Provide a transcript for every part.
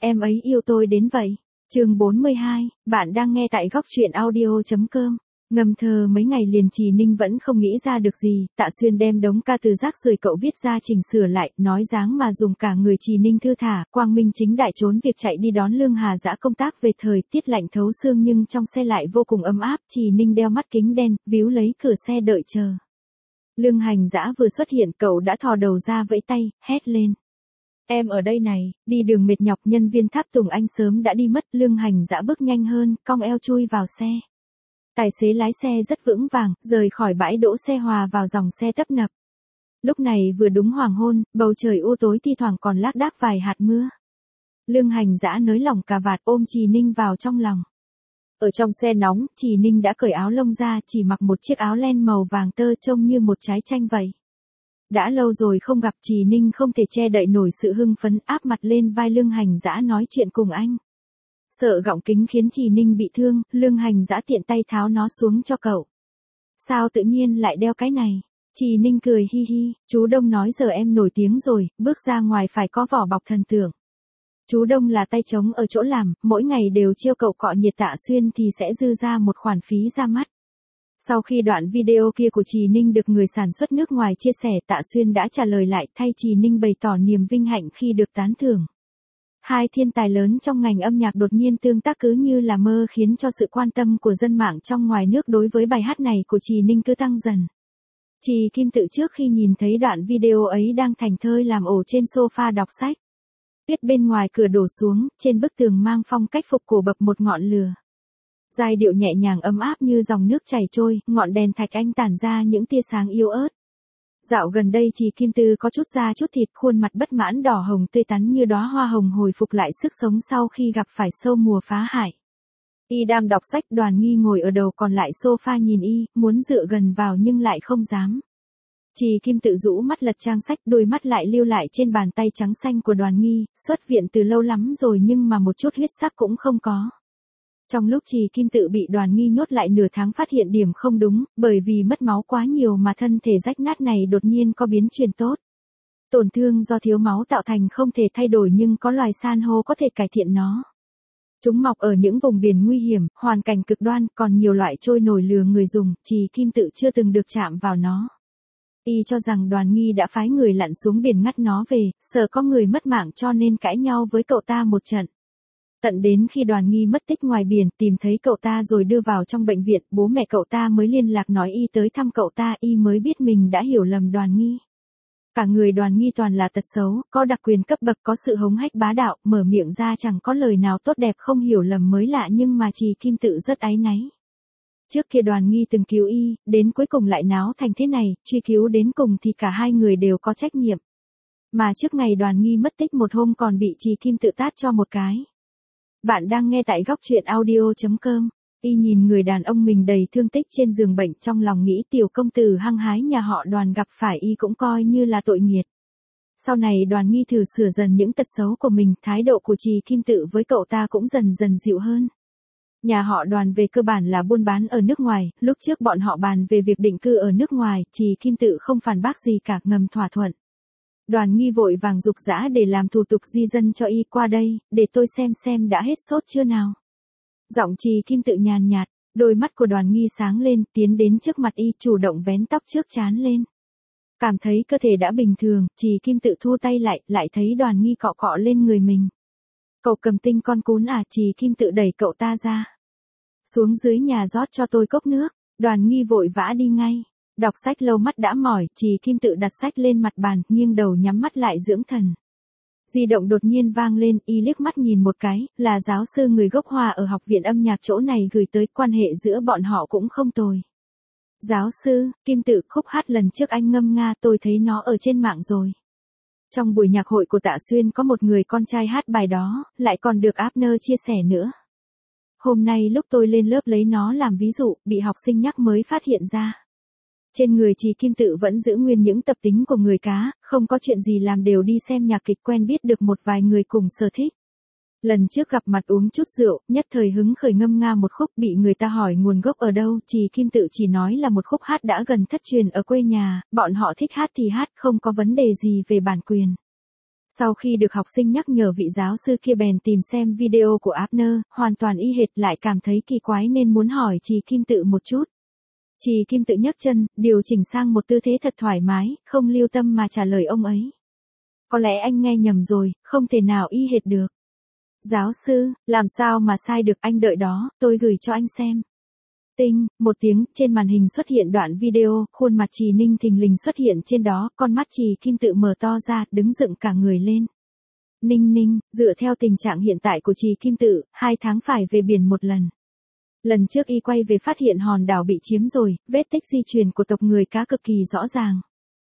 em ấy yêu tôi đến vậy. Chương 42, bạn đang nghe tại góc truyện audio.com. Ngâm thơ mấy ngày liền Trì Ninh vẫn không nghĩ ra được gì, Tạ Xuyên đem đống ca từ rác rưởi cậu viết ra chỉnh sửa lại, nói dáng mà dùng cả người Trì Ninh thư thả, quang minh chính đại trốn việc chạy đi đón Lương Hà Dã công tác về thời tiết lạnh thấu xương nhưng trong xe lại vô cùng ấm áp, Trì Ninh đeo mắt kính đen, víu lấy cửa xe đợi chờ. Lương Hành Dã vừa xuất hiện cậu đã thò đầu ra vẫy tay, hét lên. Em ở đây này, đi đường mệt nhọc nhân viên tháp Tùng Anh sớm đã đi mất, Lương Hành Dã bước nhanh hơn, cong eo chui vào xe. Tài xế lái xe rất vững vàng, rời khỏi bãi đỗ xe hòa vào dòng xe tấp nập. Lúc này vừa đúng hoàng hôn, bầu trời u tối thi thoảng còn lác đác vài hạt mưa. Lương Hành Dã nới lỏng cà vạt ôm Trì Ninh vào trong lòng. Ở trong xe nóng, Trì Ninh đã cởi áo lông ra, chỉ mặc một chiếc áo len màu vàng tơ trông như một trái chanh vậy. Đã lâu rồi không gặp, Trì Ninh không thể che đậy nổi sự hưng phấn, áp mặt lên vai Lương Hành Dã nói chuyện cùng anh. Sợ gọng kính khiến Trì Ninh bị thương, Lương Hành Dã tiện tay tháo nó xuống cho cậu. Sao tự nhiên lại đeo cái này? Trì Ninh cười hi hi, chú Đông nói giờ em nổi tiếng rồi, bước ra ngoài phải có vỏ bọc thần tượng. Chú Đông là tay trống ở chỗ làm, mỗi ngày đều chiêu cậu cọ nhiệt Tạ Xuyên thì sẽ dư ra một khoản phí ra mắt. Sau khi đoạn video kia của Trì Ninh được người sản xuất nước ngoài chia sẻ, Tạ Xuyên đã trả lời lại thay Trì Ninh bày tỏ niềm vinh hạnh khi được tán thưởng. Hai thiên tài lớn trong ngành âm nhạc đột nhiên tương tác cứ như là mơ khiến cho sự quan tâm của dân mạng trong ngoài nước đối với bài hát này của Trì Ninh cứ tăng dần. Trì Kim Tự trước khi nhìn thấy đoạn video ấy đang thành thơi làm ổ trên sofa đọc sách. Tuyết bên ngoài cửa đổ xuống, trên bức tường mang phong cách phục cổ bập một ngọn lửa. Giai điệu nhẹ nhàng ấm áp như dòng nước chảy trôi, ngọn đèn thạch anh tản ra những tia sáng yếu ớt. Dạo gần đây Trì Kim Tư có chút da chút thịt, khuôn mặt bất mãn đỏ hồng tươi tắn như đóa hoa hồng hồi phục lại sức sống sau khi gặp phải sâu mùa phá hại. Y đang đọc sách, Đoàn Nghi ngồi ở đầu còn lại sofa nhìn y, muốn dựa gần vào nhưng lại không dám. Trì Kim Tự rũ mắt lật trang sách, đôi mắt lại lưu lại trên bàn tay trắng xanh của Đoàn Nghi, xuất viện từ lâu lắm rồi nhưng mà một chút huyết sắc cũng không có. Trong lúc Trì Kim Tự bị Đoàn Nghi nhốt lại nửa tháng phát hiện điểm không đúng, bởi vì mất máu quá nhiều mà thân thể rách nát này đột nhiên có biến chuyển tốt. Tổn thương do thiếu máu tạo thành không thể thay đổi nhưng có loài san hô có thể cải thiện nó. Chúng mọc ở những vùng biển nguy hiểm, hoàn cảnh cực đoan, còn nhiều loại trôi nổi lừa người dùng, Trì Kim Tự chưa từng được chạm vào nó. Y cho rằng Đoàn Nghi đã phái người lặn xuống biển ngắt nó về, sợ có người mất mạng cho nên cãi nhau với cậu ta một trận. Tận đến khi Đoàn Nghi mất tích ngoài biển, tìm thấy cậu ta rồi đưa vào trong bệnh viện, bố mẹ cậu ta mới liên lạc nói y tới thăm cậu ta, y mới biết mình đã hiểu lầm Đoàn Nghi. Cả người Đoàn Nghi toàn là tật xấu, có đặc quyền cấp bậc, có sự hống hách bá đạo, mở miệng ra chẳng có lời nào tốt đẹp, không hiểu lầm mới lạ nhưng mà Trì Kim Tự rất áy náy. Trước kia Đoàn Nghi từng cứu y, đến cuối cùng lại náo thành thế này, truy cứu đến cùng thì cả hai người đều có trách nhiệm. Mà trước ngày Đoàn Nghi mất tích một hôm còn bị Trì Kim Tự tát cho một cái. Bạn đang nghe tại góc truyện audio.com. Y nhìn người đàn ông mình đầy thương tích trên giường bệnh, trong lòng nghĩ tiểu công tử hăng hái nhà họ Đoàn gặp phải y cũng coi như là tội nghiệt. Sau này Đoàn Nghi thử sửa dần những tật xấu của mình, thái độ của Trì Kim Tự với cậu ta cũng dần dần dịu hơn. Nhà họ Đoàn về cơ bản là buôn bán ở nước ngoài, lúc trước bọn họ bàn về việc định cư ở nước ngoài, Trì Kim Tự không phản bác gì cả, ngầm thỏa thuận. Đoàn Nghi vội vàng giục giã để làm thủ tục di dân cho y, qua đây, để tôi xem đã hết sốt chưa nào. Giọng Trì Kim Tự nhàn nhạt, đôi mắt của Đoàn Nghi sáng lên, tiến đến trước mặt y, chủ động vén tóc trước trán lên. Cảm thấy cơ thể đã bình thường, Trì Kim Tự thu tay lại thấy Đoàn Nghi cọ cọ lên người mình. Cậu cầm tinh con cún à? Trì Kim Tự đẩy cậu ta ra. Xuống dưới nhà rót cho tôi cốc nước. Đoàn Nghi vội vã đi ngay. Đọc sách lâu mắt đã mỏi, Trì Kim Tự đặt sách lên mặt bàn, nghiêng đầu nhắm mắt lại dưỡng thần. Di động đột nhiên vang lên, y liếc mắt nhìn một cái, là giáo sư người gốc Hoa ở học viện âm nhạc chỗ này gửi tới, quan hệ giữa bọn họ cũng không tồi. Giáo sư, Kim Tự, khúc hát lần trước anh ngâm nga tôi thấy nó ở trên mạng rồi. Trong buổi nhạc hội của Tạ Xuyên có một người con trai hát bài đó, lại còn được Abner chia sẻ nữa. Hôm nay lúc tôi lên lớp lấy nó làm ví dụ, bị học sinh nhắc mới phát hiện ra. Trên người Trì Kim Tự vẫn giữ nguyên những tập tính của người cá, không có chuyện gì làm đều đi xem nhạc kịch, quen biết được một vài người cùng sở thích. Lần trước gặp mặt uống chút rượu, nhất thời hứng khởi ngâm nga một khúc, bị người ta hỏi nguồn gốc ở đâu, Trì Kim Tự chỉ nói là một khúc hát đã gần thất truyền ở quê nhà, bọn họ thích hát thì hát, không có vấn đề gì về bản quyền. Sau khi được học sinh nhắc nhở, vị giáo sư kia bèn tìm xem video của Abner, hoàn toàn y hệt, lại cảm thấy kỳ quái nên muốn hỏi Trì Kim Tự một chút. Trì Kim Tự nhấc chân, điều chỉnh sang một tư thế thật thoải mái, không lưu tâm mà trả lời ông ấy. Có lẽ anh nghe nhầm rồi, không thể nào y hệt được. Giáo sư, làm sao mà sai được, anh đợi đó, tôi gửi cho anh xem. Tinh, một tiếng, trên màn hình xuất hiện đoạn video, khuôn mặt Trì Ninh thình lình xuất hiện trên đó, con mắt Trì Kim Tự mở to ra, đứng dựng cả người lên. Ninh, dựa theo tình trạng hiện tại của Trì Kim Tự, 2 tháng phải về biển một lần. Lần trước y quay về phát hiện hòn đảo bị chiếm rồi, vết tích di truyền của tộc người cá cực kỳ rõ ràng.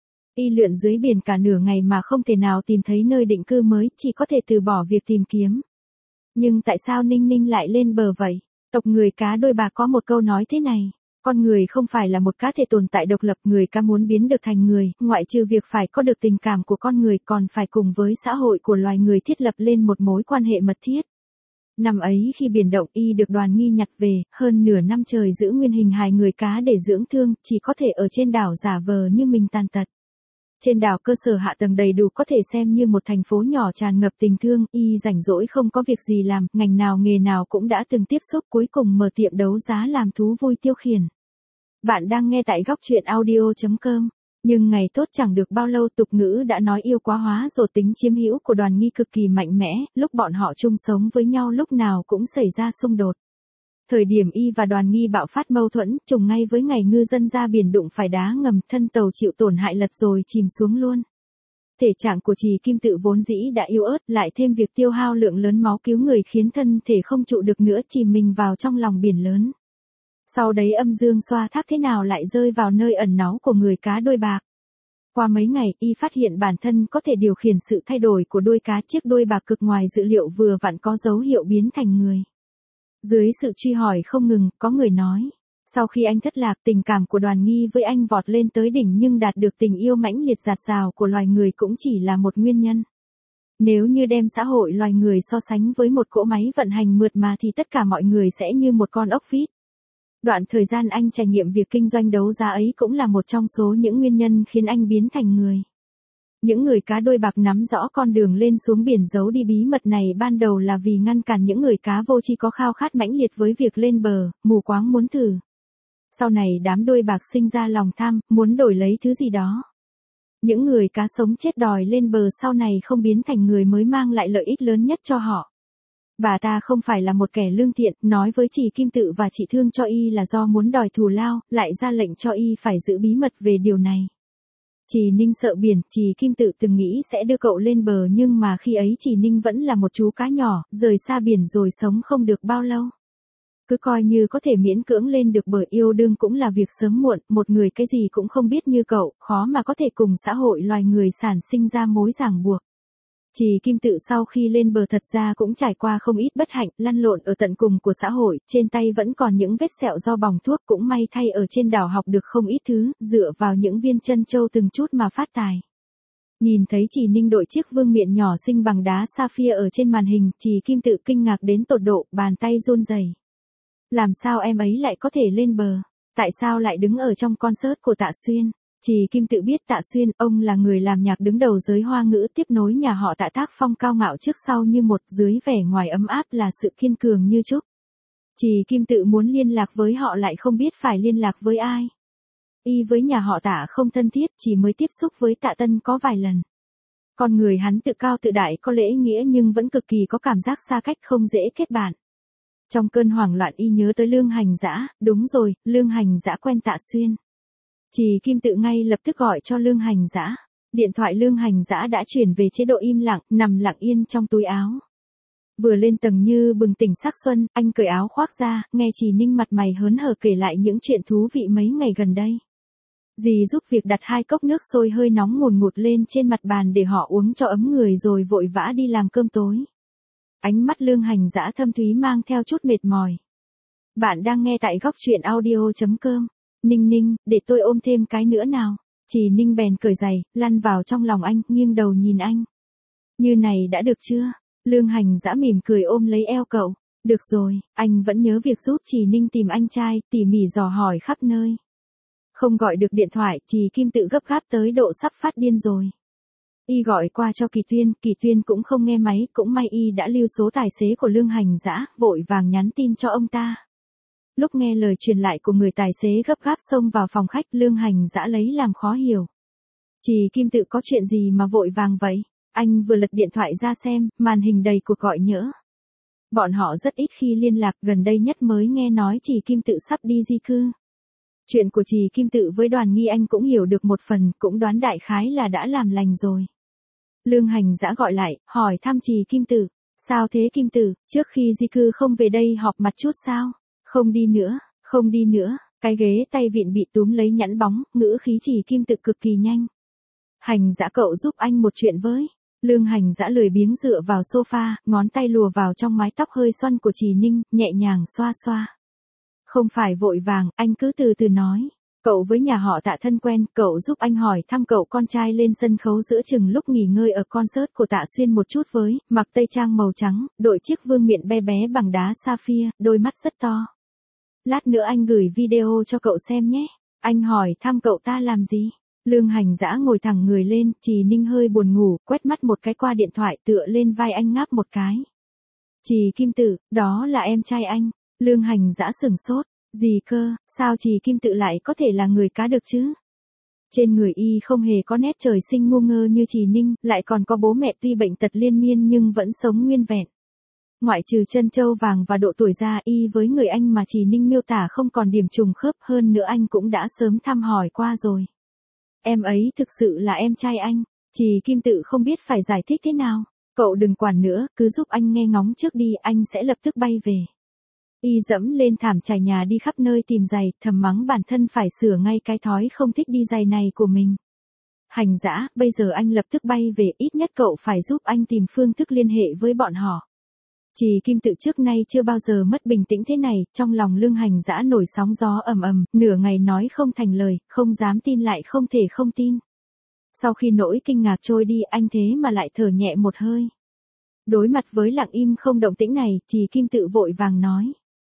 Y lượn dưới biển cả nửa ngày mà không thể nào tìm thấy nơi định cư mới, chỉ có thể từ bỏ việc tìm kiếm. Nhưng tại sao Ninh lại lên bờ vậy? Tộc người cá đôi bạc có một câu nói thế này. Con người không phải là một cá thể tồn tại độc lập, người cá muốn biến được thành người, ngoại trừ việc phải có được tình cảm của con người, còn phải cùng với xã hội của loài người thiết lập lên một mối quan hệ mật thiết. Năm ấy khi biển động, y được đoàn nghi nhặt về, hơn nửa năm trời giữ nguyên hình hài người cá để dưỡng thương, chỉ có thể ở trên đảo giả vờ như mình tàn tật. Trên đảo cơ sở hạ tầng đầy đủ, có thể xem như một thành phố nhỏ tràn ngập tình thương, y rảnh rỗi không có việc gì làm, ngành nào nghề nào cũng đã từng tiếp xúc, cuối cùng mở tiệm đấu giá làm thú vui tiêu khiển. Bạn đang nghe tại góc truyện audio.com. Nhưng ngày tốt chẳng được bao lâu, tục ngữ đã nói yêu quá hóa rồi, tính chiếm hữu của Đoàn Nghi cực kỳ mạnh mẽ, lúc bọn họ chung sống với nhau lúc nào cũng xảy ra xung đột. Thời điểm y và Đoàn Nghi bạo phát mâu thuẫn, trùng ngay với ngày ngư dân ra biển đụng phải đá ngầm, thân tàu chịu tổn hại lật rồi chìm xuống luôn. Thể trạng của Trì Kim Tự vốn dĩ đã yếu ớt, lại thêm việc tiêu hao lượng lớn máu cứu người khiến thân thể không trụ được nữa, chìm mình vào trong lòng biển lớn. Sau đấy âm dương xoa thác thế nào lại rơi vào nơi ẩn náu của người cá đôi bạc. Qua mấy ngày, y phát hiện bản thân có thể điều khiển sự thay đổi của đuôi cá, chiếc đuôi bạc cực ngoài dự liệu vừa vặn có dấu hiệu biến thành người. Dưới sự truy hỏi không ngừng, có người nói, sau khi anh thất lạc, tình cảm của Đoàn Nghi với anh vọt lên tới đỉnh, nhưng đạt được tình yêu mãnh liệt dạt dào của loài người cũng chỉ là một nguyên nhân. Nếu như đem xã hội loài người so sánh với một cỗ máy vận hành mượt mà thì tất cả mọi người sẽ như một con ốc vít. Đoạn thời gian anh trải nghiệm việc kinh doanh đấu giá ấy cũng là một trong số những nguyên nhân khiến anh biến thành người. Những người cá đôi bạc nắm rõ con đường lên xuống biển giấu đi bí mật này ban đầu là vì ngăn cản những người cá vô tri có khao khát mãnh liệt với việc lên bờ, mù quáng muốn thử. Sau này đám đôi bạc sinh ra lòng tham, muốn đổi lấy thứ gì đó. Những người cá sống chết đòi lên bờ sau này không biến thành người mới mang lại lợi ích lớn nhất cho họ. Bà ta không phải là một kẻ lương thiện, nói với Trì Kim Tự và chị thương cho y là do muốn đòi thù lao, lại ra lệnh cho y phải giữ bí mật về điều này. Trì Ninh sợ biển, Trì Kim Tự từng nghĩ sẽ đưa cậu lên bờ, nhưng mà khi ấy Trì Ninh vẫn là một chú cá nhỏ, rời xa biển rồi sống không được bao lâu. Cứ coi như có thể miễn cưỡng lên được bờ, yêu đương cũng là việc sớm muộn, một người cái gì cũng không biết như cậu, khó mà có thể cùng xã hội loài người sản sinh ra mối ràng buộc. Trì Kim Tự sau khi lên bờ thật ra cũng trải qua không ít bất hạnh, lăn lộn ở tận cùng của xã hội, trên tay vẫn còn những vết sẹo do bỏng thuốc, cũng may thay ở trên đảo học được không ít thứ, dựa vào những viên trân châu từng chút mà phát tài. Nhìn thấy Trì Ninh đội chiếc vương miện nhỏ xinh bằng đá sapphire ở trên màn hình, Trì Kim Tự kinh ngạc đến tột độ, bàn tay run rẩy. Làm sao em ấy lại có thể lên bờ? Tại sao lại đứng ở trong concert của Tạ Xuyên? Trì Kim Tự biết Tạ Xuyên, ông là người làm nhạc đứng đầu giới hoa ngữ, tiếp nối nhà họ Tạ tác phong cao ngạo trước sau như một, dưới vẻ ngoài ấm áp là sự kiên cường như trúc. Trì Kim Tự muốn liên lạc với họ lại không biết phải liên lạc với ai. Y với nhà họ Tạ không thân thiết, chỉ mới tiếp xúc với Tạ Tân có vài lần. Con người hắn tự cao tự đại, có lễ nghĩa nhưng vẫn cực kỳ có cảm giác xa cách, không dễ kết bạn. Trong cơn hoảng loạn y nhớ tới Lương Hành Dã, đúng rồi, Lương Hành Dã quen Tạ Xuyên. Trì Kim Tự ngay lập tức gọi cho Lương Hành Dã. Điện thoại Lương Hành Dã đã chuyển về chế độ im lặng, nằm lặng yên trong túi áo. Vừa lên tầng như bừng tỉnh sắc xuân, anh cởi áo khoác ra, nghe Trì Ninh mặt mày hớn hở kể lại những chuyện thú vị mấy ngày gần đây. Dì giúp việc đặt 2 cốc nước sôi hơi nóng ngùn ngụt lên trên mặt bàn để họ uống cho ấm người rồi vội vã đi làm cơm tối. Ánh mắt Lương Hành Dã thâm thúy mang theo chút mệt mỏi. Bạn đang nghe tại góc truyện audio.com. Ninh, để tôi ôm thêm cái nữa nào. Trì Ninh bèn cởi giày, lăn vào trong lòng anh, nghiêng đầu nhìn anh. Như này đã được chưa? Lương Hành Dã mỉm cười ôm lấy eo cậu. Được rồi, anh vẫn nhớ việc giúp Trì Ninh tìm anh trai, tỉ mỉ dò hỏi khắp nơi. Không gọi được điện thoại, Trì Kim Tự gấp gáp tới độ sắp phát điên rồi. Y gọi qua cho Kỳ Tuyên cũng không nghe máy, cũng may Y đã lưu số tài xế của Lương Hành Dã, vội vàng nhắn tin cho ông ta. Lúc nghe lời truyền lại của người tài xế gấp gáp xông vào phòng khách, Lương Hành Dã lấy làm khó hiểu. Trì Kim Tự có chuyện gì mà vội vàng vậy? Anh vừa lật điện thoại ra xem, màn hình đầy cuộc gọi nhỡ. Bọn họ rất ít khi liên lạc, gần đây nhất mới nghe nói Trì Kim Tự sắp đi di cư. Chuyện của Trì Kim Tự với Đoàn Nghi anh cũng hiểu được một phần, cũng đoán đại khái là đã làm lành rồi. Lương Hành Dã gọi lại, hỏi thăm Trì Kim Tự. Sao thế Kim Tự, trước khi di cư không về đây họp mặt chút sao? Không đi nữa, cái ghế tay vịn bị túm lấy nhẵn bóng, ngữ khí Trì Kim Tự cực kỳ nhanh. Hành Dã cậu giúp anh một chuyện với. Lương Hành Dã lười biếng dựa vào sofa, ngón tay lùa vào trong mái tóc hơi xoăn của Trì Ninh, nhẹ nhàng xoa xoa. Không phải vội vàng, anh cứ từ từ nói. Cậu với nhà họ Tạ thân quen, cậu giúp anh hỏi thăm cậu con trai lên sân khấu giữa chừng lúc nghỉ ngơi ở concert của Tạ Xuyên một chút với, mặc tây trang màu trắng, đội chiếc vương miện bé bé bằng đá sapphire, đôi mắt rất to. Lát nữa anh gửi video cho cậu xem nhé. Anh hỏi thăm cậu ta làm gì? Lương Hành Dã ngồi thẳng người lên, Trì Ninh hơi buồn ngủ, quét mắt một cái qua điện thoại tựa lên vai anh ngáp một cái. Trì Kim Tự, đó là em trai anh. Lương Hành Dã sửng sốt. Gì cơ, sao Trì Kim Tự lại có thể là người cá được chứ? Trên người Y không hề có nét trời sinh ngu ngơ như Trì Ninh, lại còn có bố mẹ tuy bệnh tật liên miên nhưng vẫn sống nguyên vẹn. Ngoại trừ chân châu vàng và độ tuổi ra, Y với người anh mà Trì Ninh miêu tả không còn điểm trùng khớp, hơn nữa anh cũng đã sớm thăm hỏi qua rồi. Em ấy thực sự là em trai anh. Trì Kim Tự không biết phải giải thích thế nào. Cậu đừng quản nữa, cứ giúp anh nghe ngóng trước đi, anh sẽ lập tức bay về. Y dẫm lên thảm trải nhà đi khắp nơi tìm giày, thầm mắng bản thân phải sửa ngay cái thói không thích đi giày này của mình. Hành Dã, bây giờ anh lập tức bay về, ít nhất cậu phải giúp anh tìm phương thức liên hệ với bọn họ. Trì Kim Tự trước nay chưa bao giờ mất bình tĩnh thế này, trong lòng Lương Hành Dã nổi sóng gió ầm ầm, nửa ngày nói không thành lời, không dám tin lại không thể không tin. Sau khi nỗi kinh ngạc trôi đi, anh thế mà lại thở nhẹ một hơi. Đối mặt với lặng im không động tĩnh này, Trì Kim Tự vội vàng nói.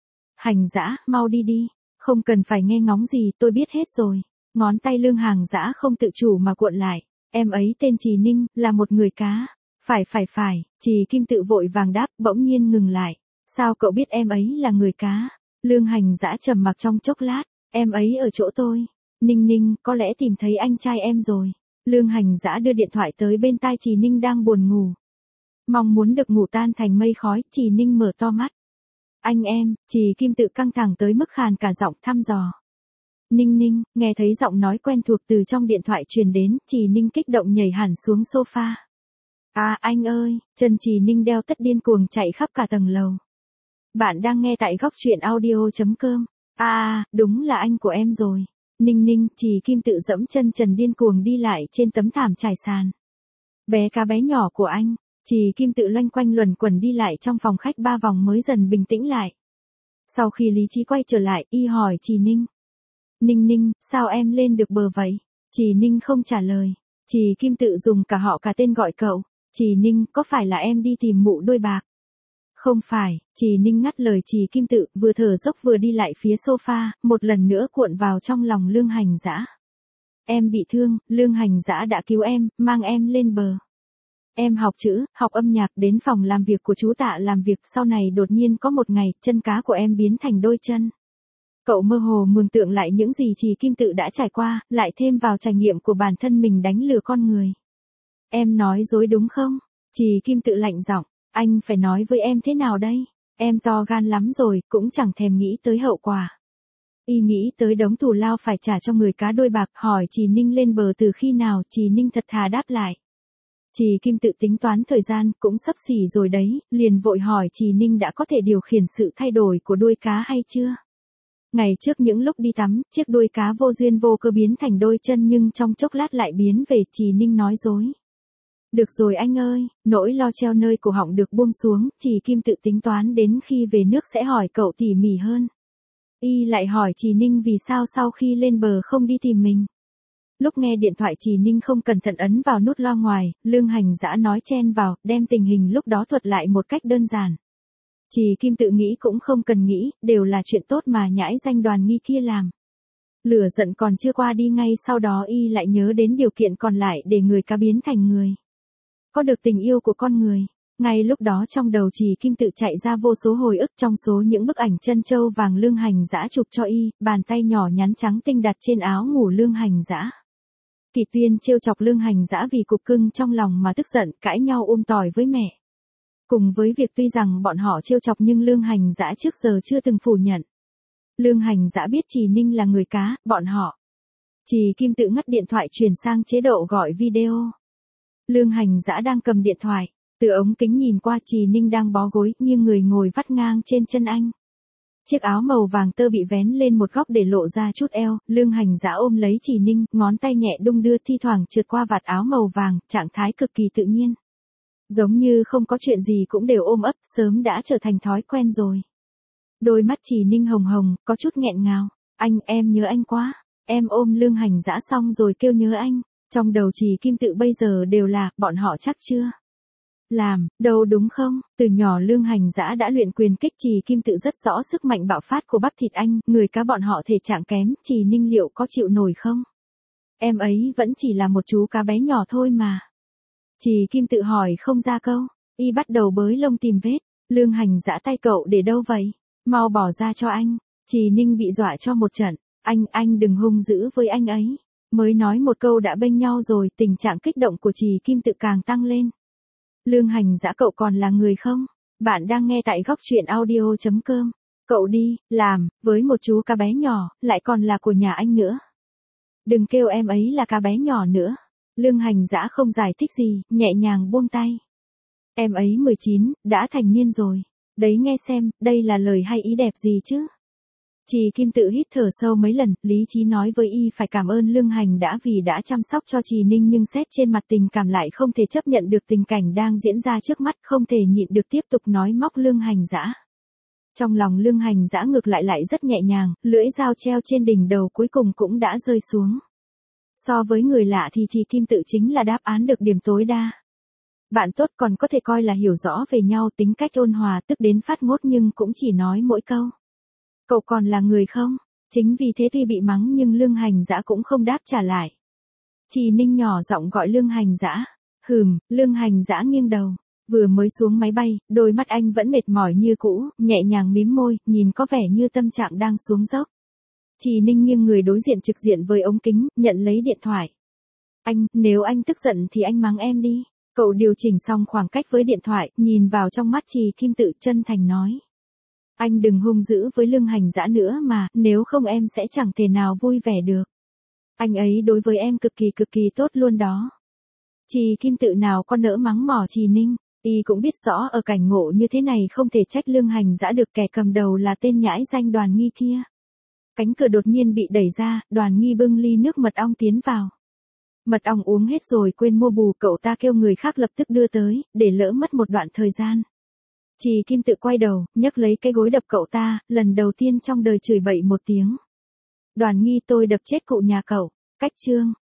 Hành Dã, mau đi đi, không cần phải nghe ngóng gì, tôi biết hết rồi. Ngón tay Lương Hành Dã không tự chủ mà cuộn lại. Em ấy tên Trì Ninh, là một người cá. Phải, Trì Kim Tự vội vàng đáp, bỗng nhiên ngừng lại. Sao cậu biết em ấy là người cá? Lương Hành Dã trầm mặc trong chốc lát, em ấy ở chỗ tôi. Ninh, có lẽ tìm thấy anh trai em rồi. Lương Hành Dã đưa điện thoại tới bên tai Trì Ninh đang buồn ngủ. Mong muốn được ngủ tan thành mây khói, Trì Ninh mở to mắt. Anh em, Trì Kim Tự căng thẳng tới mức khàn cả giọng thăm dò. Ninh, nghe thấy giọng nói quen thuộc từ trong điện thoại truyền đến, Trì Ninh kích động nhảy hẳn xuống sofa. À anh ơi, chân Trì Ninh đeo tất điên cuồng chạy khắp cả tầng lầu. Bạn đang nghe tại góc truyện audio.com. À, đúng là anh của em rồi. Ninh, Trì Kim Tự dẫm chân trần điên cuồng đi lại trên tấm thảm trải sàn. Bé cá bé nhỏ của anh. Trì Kim Tự loanh quanh luẩn quẩn đi lại trong phòng khách 3 vòng mới dần bình tĩnh lại. Sau khi lý trí quay trở lại, Y hỏi Trì Ninh. Ninh, sao em lên được bờ vậy? Trì Ninh không trả lời. Trì Kim Tự dùng cả họ cả tên gọi cậu. Trì Ninh, có phải là em đi tìm mụ đôi bạc? Không phải, Trì Ninh ngắt lời Trì Kim Tự, vừa thở dốc vừa đi lại phía sofa, một lần nữa cuộn vào trong lòng Lương Hành Dã. Em bị thương, Lương Hành Dã đã cứu em, mang em lên bờ. Em học chữ, học âm nhạc, đến phòng làm việc của chú Tạ làm việc, sau này đột nhiên có một ngày, chân cá của em biến thành đôi chân. Cậu mơ hồ mường tượng lại những gì Trì Kim Tự đã trải qua, lại thêm vào trải nghiệm của bản thân mình đánh lừa con người. Em nói dối đúng không? Trì Kim Tự lạnh giọng, anh phải nói với em thế nào đây? Em to gan lắm rồi, cũng chẳng thèm nghĩ tới hậu quả. Y nghĩ tới đống thù lao phải trả cho người cá đôi bạc, hỏi Trì Ninh lên bờ từ khi nào, Trì Ninh thật thà đáp lại. Trì Kim Tự tính toán thời gian, cũng sắp xỉ rồi đấy, liền vội hỏi Trì Ninh đã có thể điều khiển sự thay đổi của đuôi cá hay chưa? Ngày trước những lúc đi tắm, chiếc đuôi cá vô duyên vô cơ biến thành đôi chân nhưng trong chốc lát lại biến về, Trì Ninh nói dối. Được rồi anh ơi, nỗi lo treo nơi cổ họng được buông xuống, Trì Kim Tự tính toán đến khi về nước sẽ hỏi cậu tỉ mỉ hơn. Y lại hỏi Trì Ninh vì sao sau khi lên bờ không đi tìm mình. Lúc nghe điện thoại Trì Ninh không cẩn thận ấn vào nút loa ngoài, Lương Hành Dã nói chen vào, đem tình hình lúc đó thuật lại một cách đơn giản. Trì Kim Tự nghĩ cũng không cần nghĩ, đều là chuyện tốt mà nhãi danh Đoàn Nghi kia làm. Lửa giận còn chưa qua đi ngay sau đó y lại nhớ đến điều kiện còn lại để người cá biến thành người. Có được tình yêu của con người. Ngay lúc đó trong đầu Trì Kim Tự chạy ra vô số hồi ức, trong số những bức ảnh chân châu vàng Lương Hành Dã chụp cho y, bàn tay nhỏ nhắn trắng tinh đặt trên áo ngủ Lương Hành Dã. Kỷ Tuyên trêu chọc Lương Hành Dã vì cục cưng trong lòng mà tức giận, cãi nhau tỏi với mẹ. Cùng với việc tuy rằng bọn họ trêu chọc nhưng Lương Hành Dã trước giờ chưa từng phủ nhận. Lương Hành Dã biết Trì Ninh là người cá, bọn họ. Trì Kim Tự ngắt điện thoại chuyển sang chế độ gọi video. Lương Hành Dã đang cầm điện thoại, từ ống kính nhìn qua Trì Ninh đang bó gối, nghiêng người ngồi vắt ngang trên chân anh. Chiếc áo màu vàng tơ bị vén lên một góc để lộ ra chút eo, Lương Hành Dã ôm lấy Trì Ninh, ngón tay nhẹ đung đưa thi thoảng trượt qua vạt áo màu vàng, trạng thái cực kỳ tự nhiên. Giống như không có chuyện gì cũng đều ôm ấp, sớm đã trở thành thói quen rồi. Đôi mắt Trì Ninh hồng hồng, có chút nghẹn ngào. Anh, em nhớ anh quá. Em ôm Lương Hành Dã xong rồi kêu nhớ anh. Trong đầu Trì Kim Tự bây giờ đều là, bọn họ chắc chưa làm, đâu đúng không? Từ nhỏ Lương Hành Dã đã luyện quyền kích, Trì Kim Tự rất rõ sức mạnh bạo phát của bắp thịt anh, người cá bọn họ thể trạng kém, Trì Ninh liệu có chịu nổi không? Em ấy vẫn chỉ là một chú cá bé nhỏ thôi mà. Trì Kim Tự hỏi không ra câu, y bắt đầu bới lông tìm vết. Lương Hành Dã, tay cậu để đâu vậy? Mau bỏ ra cho anh. Trì Ninh bị dọa cho một trận. Anh đừng hung dữ với anh ấy. Mới nói một câu đã bênh nhau rồi, tình trạng kích động của Trì Kim Tự càng tăng lên. Lương Hành Dã, cậu còn là người không? Bạn đang nghe tại góc truyện audio.com. Cậu đi, làm, với một chú cá bé nhỏ, lại còn là của nhà anh nữa. Đừng kêu em ấy là cá bé nhỏ nữa. Lương Hành Dã không giải thích gì, nhẹ nhàng buông tay. Em ấy 19, đã thành niên rồi. Đấy nghe xem, đây là lời hay ý đẹp gì chứ? Trì Kim Tự hít thở sâu mấy lần, lý trí nói với y phải cảm ơn Lương Hành vì đã chăm sóc cho Trì Ninh, nhưng xét trên mặt tình cảm lại không thể chấp nhận được tình cảnh đang diễn ra trước mắt, không thể nhịn được tiếp tục nói móc Lương Hành Dã. Trong lòng Lương Hành Dã ngược lại rất nhẹ nhàng, lưỡi dao treo trên đỉnh đầu cuối cùng cũng đã rơi xuống. So với người lạ thì Trì Kim Tự chính là đáp án được điểm tối đa. Bạn tốt còn có thể coi là hiểu rõ về nhau, tính cách ôn hòa tức đến phát ngốt nhưng cũng chỉ nói mỗi câu. Cậu còn là người không? Chính vì thế tuy bị mắng nhưng Lương Hành Dã cũng không đáp trả lại. Trì Ninh nhỏ giọng gọi Lương Hành Dã. Lương Hành Dã nghiêng đầu. Vừa mới xuống máy bay, đôi mắt anh vẫn mệt mỏi như cũ, nhẹ nhàng mím môi, nhìn có vẻ như tâm trạng đang xuống dốc. Trì Ninh nghiêng người đối diện trực diện với ống kính, nhận lấy điện thoại. Nếu anh tức giận thì anh mắng em đi. Cậu điều chỉnh xong khoảng cách với điện thoại, nhìn vào trong mắt Trì Kim Tự, chân thành nói. Anh đừng hung dữ với Lương Hành Dã nữa mà, nếu không em sẽ chẳng thể nào vui vẻ được. Anh ấy đối với em cực kỳ tốt luôn đó. Trì Kim Tự nào có nỡ mắng mỏ Trì Ninh, y cũng biết rõ ở cảnh ngộ như thế này không thể trách Lương Hành Dã được, kẻ cầm đầu là tên nhãi danh Đoàn Nghi kia. Cánh cửa đột nhiên bị đẩy ra, Đoàn Nghi bưng ly nước mật ong tiến vào. Mật ong uống hết rồi quên mua bù, cậu ta kêu người khác lập tức đưa tới, để lỡ mất một đoạn thời gian. Trì Kim Tự quay đầu, nhấc lấy cái gối đập cậu ta, lần đầu tiên trong đời chửi bậy một tiếng. Đoàn Nghi, tôi đập chết cụ nhà cậu. Cách chương.